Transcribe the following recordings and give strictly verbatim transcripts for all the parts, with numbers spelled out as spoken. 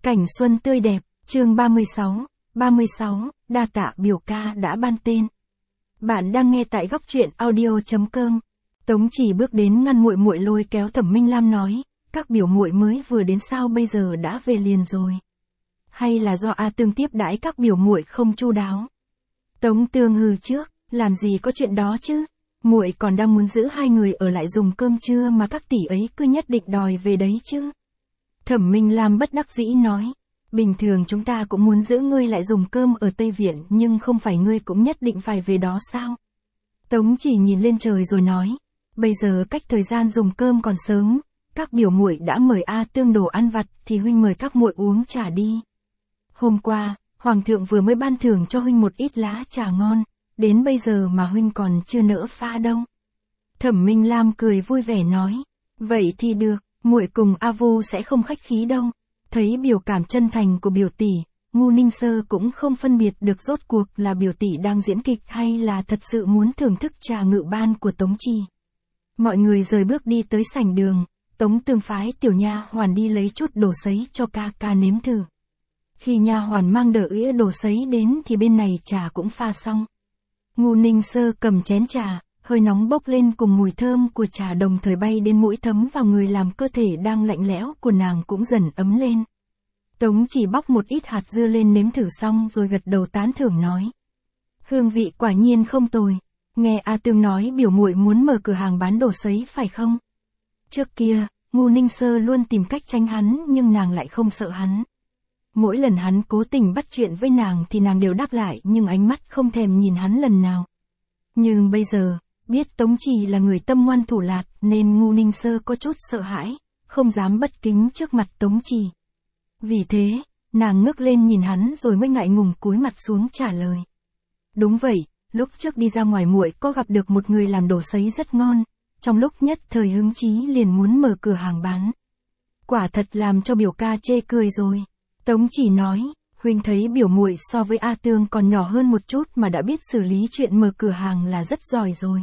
Cảnh xuân tươi đẹp, chương ba mươi sáu, ba mươi sáu, đa tạ biểu ca đã ban tên. Bạn đang nghe tại góc truyện audio chấm com. Tống Chỉ bước đến ngăn muội muội lôi kéo Thẩm Minh Lam nói, các biểu muội mới vừa đến sao bây giờ đã về liền rồi? Hay là do A Tương tiếp đãi các biểu muội không chu đáo? Tống Tương hừ trước, làm gì có chuyện đó chứ? Muội còn đang muốn giữ hai người ở lại dùng cơm trưa mà các tỷ ấy cứ nhất định đòi về đấy chứ. Thẩm Minh Lam bất đắc dĩ nói, bình thường chúng ta cũng muốn giữ ngươi lại dùng cơm ở Tây Viện nhưng không phải ngươi cũng nhất định phải về đó sao? Tống Chỉ nhìn lên trời rồi nói, bây giờ cách thời gian dùng cơm còn sớm, các biểu muội đã mời A Tương đồ ăn vặt thì huynh mời các muội uống trà đi. Hôm qua, Hoàng thượng vừa mới ban thưởng cho huynh một ít lá trà ngon, đến bây giờ mà huynh còn chưa nỡ pha đâu. Thẩm Minh Lam cười vui vẻ nói, vậy thì được, muội cùng A Vu sẽ không khách khí đâu. Thấy biểu cảm chân thành của biểu tỷ, Ngu Ninh Sơ cũng không phân biệt được rốt cuộc là biểu tỷ đang diễn kịch hay là thật sự muốn thưởng thức trà ngự ban của Tống Chỉ. Mọi người rời bước đi tới sảnh đường, Tống Tương phái tiểu nha hoàn đi lấy chút đồ sấy cho ca ca nếm thử. Khi nha hoàn mang đỡ ĩa đồ sấy đến thì bên này trà cũng pha xong. Ngu Ninh Sơ cầm chén trà, hơi nóng bốc lên cùng mùi thơm của trà đồng thời bay đến mũi thấm vào người làm cơ thể đang lạnh lẽo của nàng cũng dần ấm lên. Tống Chỉ bóc một ít hạt dưa lên nếm thử xong rồi gật đầu tán thưởng nói. Hương vị quả nhiên không tồi. Nghe A Tương nói biểu muội muốn mở cửa hàng bán đồ sấy phải không? Trước kia, Ngu Ninh Sơ luôn tìm cách tránh hắn nhưng nàng lại không sợ hắn. Mỗi lần hắn cố tình bắt chuyện với nàng thì nàng đều đáp lại nhưng ánh mắt không thèm nhìn hắn lần nào. Nhưng bây giờ, biết Tống Chỉ là người tâm ngoan thủ lạt nên Ngu Ninh Sơ có chút sợ hãi, không dám bất kính trước mặt Tống Chỉ. Vì thế, nàng ngước lên nhìn hắn rồi mới ngại ngùng cúi mặt xuống trả lời. Đúng vậy, lúc trước đi ra ngoài muội có gặp được một người làm đồ sấy rất ngon, trong lúc nhất thời hứng chí liền muốn mở cửa hàng bán. Quả thật làm cho biểu ca chê cười rồi. Tống Chỉ nói, huynh thấy biểu muội so với A Tương còn nhỏ hơn một chút mà đã biết xử lý chuyện mở cửa hàng là rất giỏi rồi.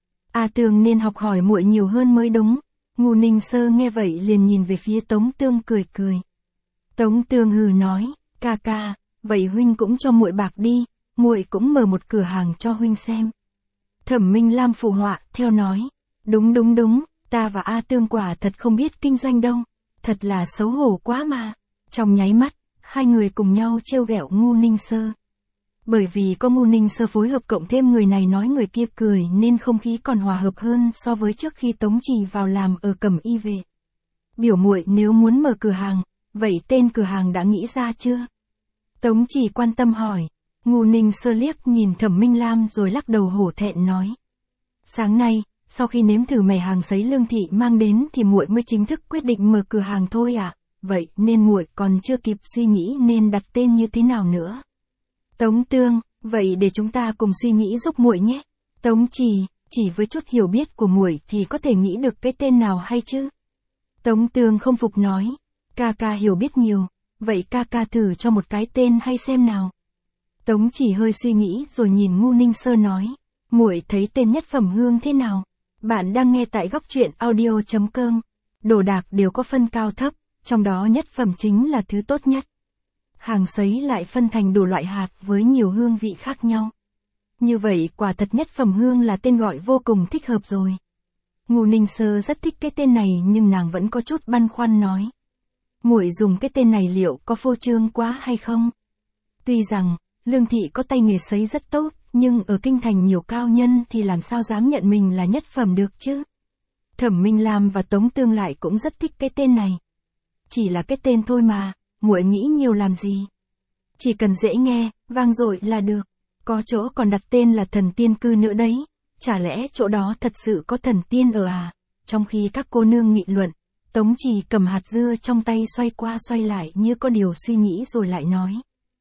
A Tương nên học hỏi muội nhiều hơn mới đúng. Ngu Ninh Sơ nghe vậy liền nhìn về phía Tống Tương cười cười. Tống Tương hừ nói, ca ca, vậy huynh cũng cho muội bạc đi, muội cũng mở một cửa hàng cho huynh xem. Thẩm Minh Lam phụ họa, theo nói, đúng đúng đúng, ta và A Tương quả thật không biết kinh doanh đâu, thật là xấu hổ quá mà. Trong nháy mắt, hai người cùng nhau trêu ghẹo Ngu Ninh Sơ. Bởi vì có Ngu Ninh Sơ phối hợp cộng thêm người này nói người kia cười nên không khí còn hòa hợp hơn so với trước khi Tống Chỉ vào làm ở Cẩm Y về. Biểu muội nếu muốn mở cửa hàng, vậy tên cửa hàng đã nghĩ ra chưa? Tống Chỉ quan tâm hỏi. Ngu Ninh Sơ liếc nhìn Thẩm Minh Lam rồi lắc đầu hổ thẹn nói. Sáng nay, sau khi nếm thử mẻ hàng sấy Lương thị mang đến thì muội mới chính thức quyết định mở cửa hàng thôi ạ. À? Vậy nên muội còn chưa kịp suy nghĩ nên đặt tên như thế nào nữa. Tống Tương, vậy để chúng ta cùng suy nghĩ giúp muội nhé. Tống Chỉ, chỉ với chút hiểu biết của muội thì có thể nghĩ được cái tên nào hay chứ? Tống Tương không phục nói, ca ca hiểu biết nhiều, vậy ca ca thử cho một cái tên hay xem nào. Tống Chỉ hơi suy nghĩ rồi nhìn Ngu Ninh Sơ nói, muội thấy tên Nhất Phẩm Hương thế nào? Bạn đang nghe tại góc truyện audio chấm com. Đồ đạc đều có phân cao thấp, trong đó nhất phẩm chính là thứ tốt nhất. Hàng sấy lại phân thành đủ loại hạt với nhiều hương vị khác nhau. Như vậy quả thật Nhất Phẩm Hương là tên gọi vô cùng thích hợp rồi. Ngu Ninh Sơ rất thích cái tên này nhưng nàng vẫn có chút băn khoăn nói. Muội dùng cái tên này liệu có phô trương quá hay không? Tuy rằng, Lương thị có tay nghề sấy rất tốt, nhưng ở kinh thành nhiều cao nhân thì làm sao dám nhận mình là nhất phẩm được chứ? Thẩm Minh Lam và Tống Tương lại cũng rất thích cái tên này. Chỉ là cái tên thôi mà, muội nghĩ nhiều làm gì? Chỉ cần dễ nghe, vang dội là được. Có chỗ còn đặt tên là thần tiên cư nữa đấy. Chả lẽ chỗ đó thật sự có thần tiên ở à? Trong khi các cô nương nghị luận, Tống Chỉ cầm hạt dưa trong tay xoay qua xoay lại như có điều suy nghĩ rồi lại nói.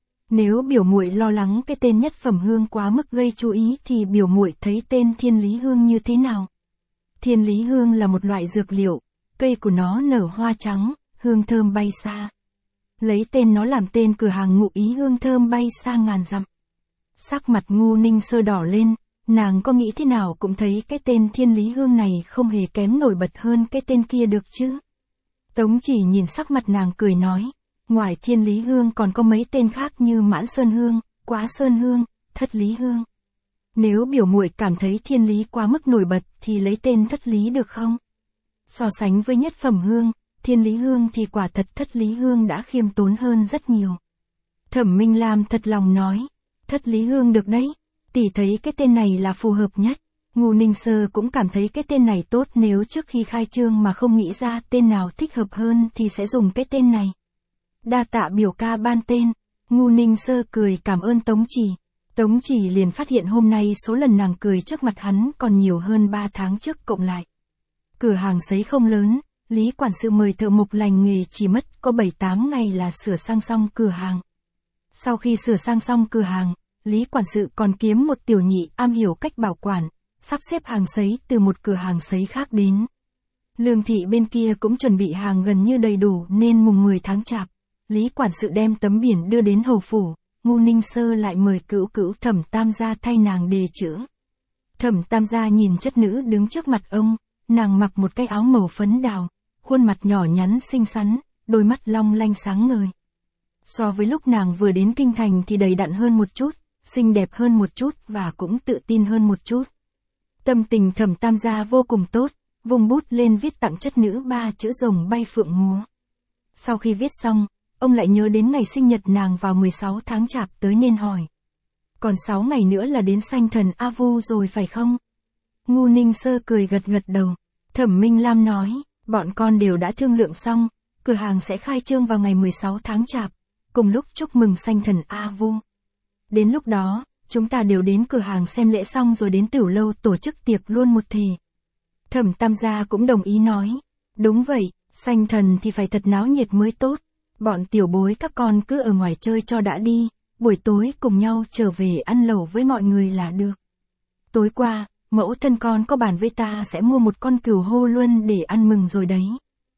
Nếu biểu muội lo lắng cái tên Nhất Phẩm Hương quá mức gây chú ý thì biểu muội thấy tên Thiên Lý Hương như thế nào? Thiên Lý Hương là một loại dược liệu, cây của nó nở hoa trắng, hương thơm bay xa. Lấy tên nó làm tên cửa hàng ngụ ý hương thơm bay xa ngàn dặm. Sắc mặt Ngu Ninh Sơ đỏ lên, nàng có nghĩ thế nào cũng thấy cái tên Thiên Lý Hương này không hề kém nổi bật hơn cái tên kia được chứ. Tống Chỉ nhìn sắc mặt nàng cười nói, Ngoài Thiên Lý Hương còn có mấy tên khác như Mãn Sơn Hương, Quá Sơn Hương, Thất Lý Hương. Nếu biểu muội cảm thấy Thiên Lý quá mức nổi bật thì lấy tên Thất Lý được không? So sánh với nhất phẩm hương, Thiên Lý Hương thì quả thật Thất Lý Hương đã khiêm tốn hơn rất nhiều. Thẩm Minh Lam thật lòng nói, Thất Lý Hương được đấy, tỷ thấy cái tên này là phù hợp nhất. Ngô Ninh Sơ cũng cảm thấy cái tên này tốt, nếu trước khi khai trương mà không nghĩ ra tên nào thích hợp hơn thì sẽ dùng cái tên này. Đa tạ biểu ca ban tên. Ngô Ninh Sơ cười cảm ơn Tống Chỉ. Tống Chỉ liền phát hiện hôm nay số lần nàng cười trước mặt hắn còn nhiều hơn ba tháng trước cộng lại. Cửa hàng sấy không lớn, Lý quản sự mời thợ mộc lành nghề chỉ mất có bảy tám ngày là sửa sang xong cửa hàng. Sau khi sửa sang xong cửa hàng, Lý quản sự còn kiếm một tiểu nhị am hiểu cách bảo quản, sắp xếp hàng sấy từ một cửa hàng sấy khác đến. Lương thị bên kia cũng chuẩn bị hàng gần như đầy đủ nên mùng mười tháng chạp, Lý quản sự đem tấm biển đưa đến hầu phủ, Ngô Ninh Sơ lại mời cữu cữu Thẩm Tam gia thay nàng đề chữ. Thẩm Tam gia nhìn chất nữ đứng trước mặt ông, nàng mặc một cái áo màu phấn đào, khuôn mặt nhỏ nhắn xinh xắn, đôi mắt long lanh sáng ngời. So với lúc nàng vừa đến kinh thành thì đầy đặn hơn một chút, xinh đẹp hơn một chút và cũng tự tin hơn một chút. Tâm tình Thẩm Tam gia vô cùng tốt, vùng bút lên viết tặng chất nữ ba chữ rồng bay phượng múa. Sau khi viết xong, ông lại nhớ đến ngày sinh nhật nàng vào mười sáu tháng chạp tới nên hỏi. Còn sáu ngày nữa là đến sanh thần A Vu rồi phải không? Ngô Ninh Sơ cười gật gật đầu. Thẩm Minh Lam nói, bọn con đều đã thương lượng xong, cửa hàng sẽ khai trương vào ngày mười sáu tháng chạp, cùng lúc chúc mừng sanh thần A Vu. Đến lúc đó, chúng ta đều đến cửa hàng xem lễ xong rồi đến Tửu Lâu tổ chức tiệc luôn một thì. Thẩm Tam gia cũng đồng ý nói, đúng vậy, sanh thần thì phải thật náo nhiệt mới tốt, bọn tiểu bối các con cứ ở ngoài chơi cho đã đi, buổi tối cùng nhau trở về ăn lẩu với mọi người là được. Tối qua, mẫu thân con có bàn với ta sẽ mua một con cừu hô luân để ăn mừng rồi đấy.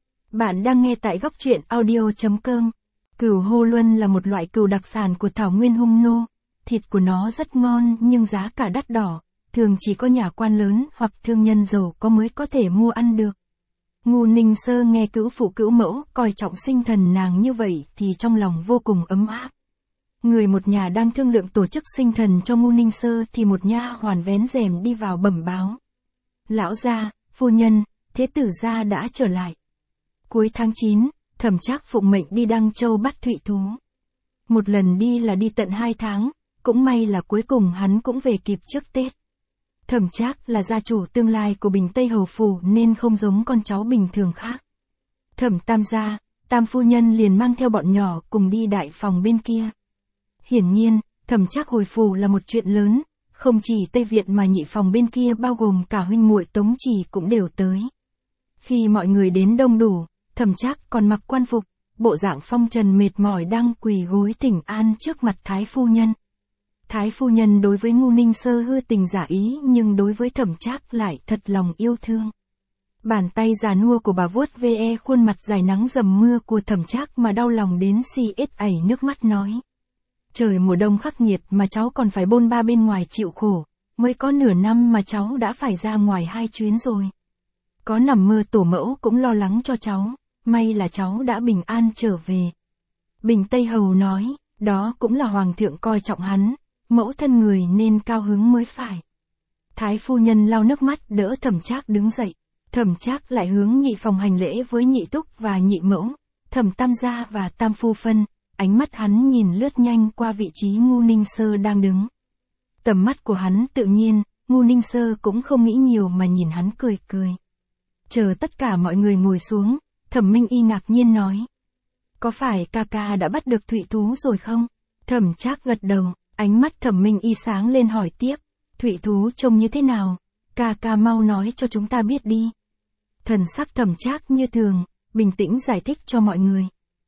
Bạn đang nghe tại góc truyện audio chấm com. Cừu hô luân là một loại cừu đặc sản của Thảo Nguyên Hung Nô, thịt của nó rất ngon nhưng giá cả đắt đỏ, thường chỉ có nhà quan lớn hoặc thương nhân giàu có mới có thể mua ăn được. Ngô Ninh Sơ nghe cữu phụ cữu mẫu coi trọng sinh thần nàng như vậy thì trong lòng vô cùng ấm áp. Người một nhà đang thương lượng tổ chức sinh thần cho Ngô Ninh Sơ thì một nha hoàn vén rèm đi vào bẩm báo. Lão gia, phu nhân, thế tử gia đã trở lại. Cuối tháng chín, Thẩm Trác phụng mệnh đi Đăng Châu bắt thụy thú. Một lần đi là đi tận hai tháng, cũng may là cuối cùng hắn cũng về kịp trước Tết. Thẩm Trác là gia chủ tương lai của Bình Tây Hầu Phủ nên không giống con cháu bình thường khác. Thẩm Tam gia, Tam phu nhân liền mang theo bọn nhỏ cùng đi đại phòng bên kia. Hiển nhiên, Thẩm Trác hồi phủ là một chuyện lớn, không chỉ Tây Viện mà nhị phòng bên kia bao gồm cả huynh muội Tống Chỉ cũng đều tới. Khi mọi người đến đông đủ, Thẩm Trác còn mặc quan phục, bộ dạng phong trần mệt mỏi đang quỳ gối thỉnh an trước mặt Thái phu nhân. Thái phu nhân đối với Ngô Ninh Sơ hư tình giả ý nhưng đối với Thẩm Trác lại thật lòng yêu thương. Bàn tay già nua của bà vuốt ve khuôn mặt dài nắng dầm mưa của Thẩm Trác mà đau lòng đến si ết ảy nước mắt nói. Trời mùa đông khắc nghiệt mà cháu còn phải bôn ba bên ngoài chịu khổ, mới có nửa năm mà cháu đã phải ra ngoài hai chuyến rồi. Có nằm mơ tổ mẫu cũng lo lắng cho cháu, may là cháu đã bình an trở về. Bình Tây Hầu nói, đó cũng là hoàng thượng coi trọng hắn, mẫu thân người nên cao hứng mới phải. Thái phu nhân lau nước mắt đỡ Thẩm Trác đứng dậy, Thẩm Trác lại hướng nhị phòng hành lễ với nhị túc và nhị mẫu, Thẩm Tam gia và Tam phu phân, ánh mắt hắn nhìn lướt nhanh qua vị trí Ngô Ninh Sơ đang đứng. Tầm mắt của hắn tự nhiên, Ngô Ninh Sơ cũng không nghĩ nhiều mà nhìn hắn cười cười. Chờ tất cả mọi người ngồi xuống, Thẩm Minh Y ngạc nhiên nói. Có phải ca ca đã bắt được thụy thú rồi không? Thẩm Trác gật đầu, ánh mắt Thẩm Minh Y sáng lên hỏi tiếp. Thụy thú trông như thế nào? Ca ca mau nói cho chúng ta biết đi. Thần sắc Thẩm Trác như thường, bình tĩnh giải thích cho mọi người.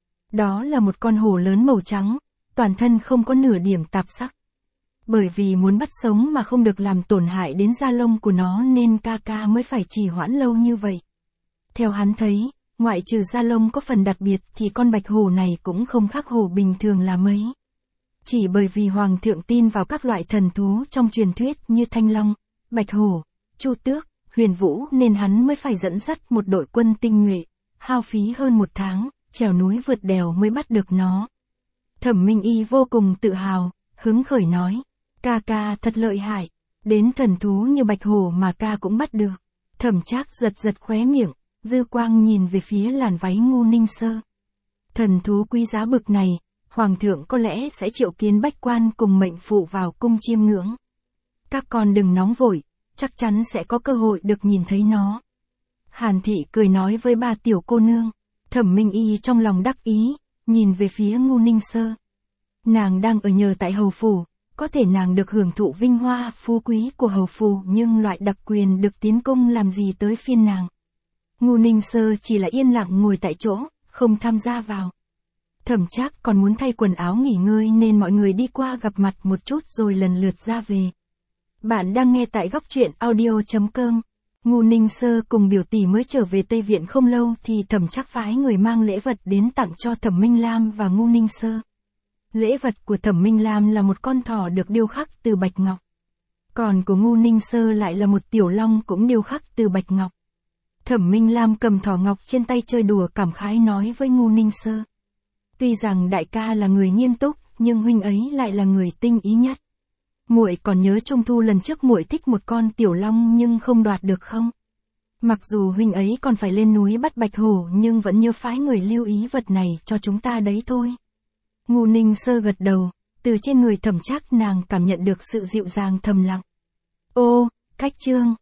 Đó là một con hổ lớn màu trắng, toàn thân không có nửa điểm tạp sắc. Bởi vì muốn bắt sống mà không được làm tổn hại đến da lông của nó nên ca ca mới phải trì hoãn lâu như vậy. Theo hắn thấy, ngoại trừ da lông có phần đặc biệt thì con bạch hổ này cũng không khác hổ bình thường là mấy. Chỉ bởi vì hoàng thượng tin vào các loại thần thú trong truyền thuyết như thanh long, bạch hổ, chu tước, huyền vũ nên hắn mới phải dẫn dắt một đội quân tinh nhuệ, hao phí hơn một tháng, trèo núi vượt đèo mới bắt được nó. Thẩm Minh Y vô cùng tự hào, hứng khởi nói, ca ca thật lợi hại, đến thần thú như bạch hổ mà ca cũng bắt được. Thẩm Trác giật giật khóe miệng, dư quang nhìn về phía làn váy Ngưu Ninh Sơ. Thần thú quý giá bực này, Hoàng thượng có lẽ sẽ triệu kiến bách quan cùng mệnh phụ vào cung chiêm ngưỡng. Các con đừng nóng vội, chắc chắn sẽ có cơ hội được nhìn thấy nó. Hàn Thị cười nói với ba tiểu cô nương. Thẩm Minh Y trong lòng đắc ý, nhìn về phía Ngưu Ninh Sơ. Nàng đang ở nhờ tại hầu phủ, có thể nàng được hưởng thụ vinh hoa phú quý của hầu phủ, nhưng loại đặc quyền được tiến cung làm gì tới phiên nàng. Ngưu Ninh Sơ chỉ là yên lặng ngồi tại chỗ, không tham gia vào. Thẩm Trác còn muốn thay quần áo nghỉ ngơi nên mọi người đi qua gặp mặt một chút rồi lần lượt ra về. Bạn đang nghe tại góc truyện audio chấm com. Ngưu Ninh Sơ cùng biểu tỷ mới trở về Tây Viện không lâu thì Thẩm Trác phái người mang lễ vật đến tặng cho Thẩm Minh Lam và Ngưu Ninh Sơ. Lễ vật của Thẩm Minh Lam là một con thỏ được điêu khắc từ bạch ngọc. Còn của Ngưu Ninh Sơ lại là một tiểu long cũng điêu khắc từ bạch ngọc. Thẩm Minh Lam cầm thỏ ngọc trên tay chơi đùa cảm khái nói với Ngưu Ninh Sơ. Tuy rằng đại ca là người nghiêm túc, nhưng huynh ấy lại là người tinh ý nhất. Muội còn nhớ trung thu lần trước muội thích một con tiểu long nhưng không đoạt được không? Mặc dù huynh ấy còn phải lên núi bắt bạch hổ nhưng vẫn nhớ phái người lưu ý vật này cho chúng ta đấy thôi. Ngưu Ninh Sơ gật đầu, từ trên người Thẩm Trác nàng cảm nhận được sự dịu dàng thầm lặng. Ô, cách chương.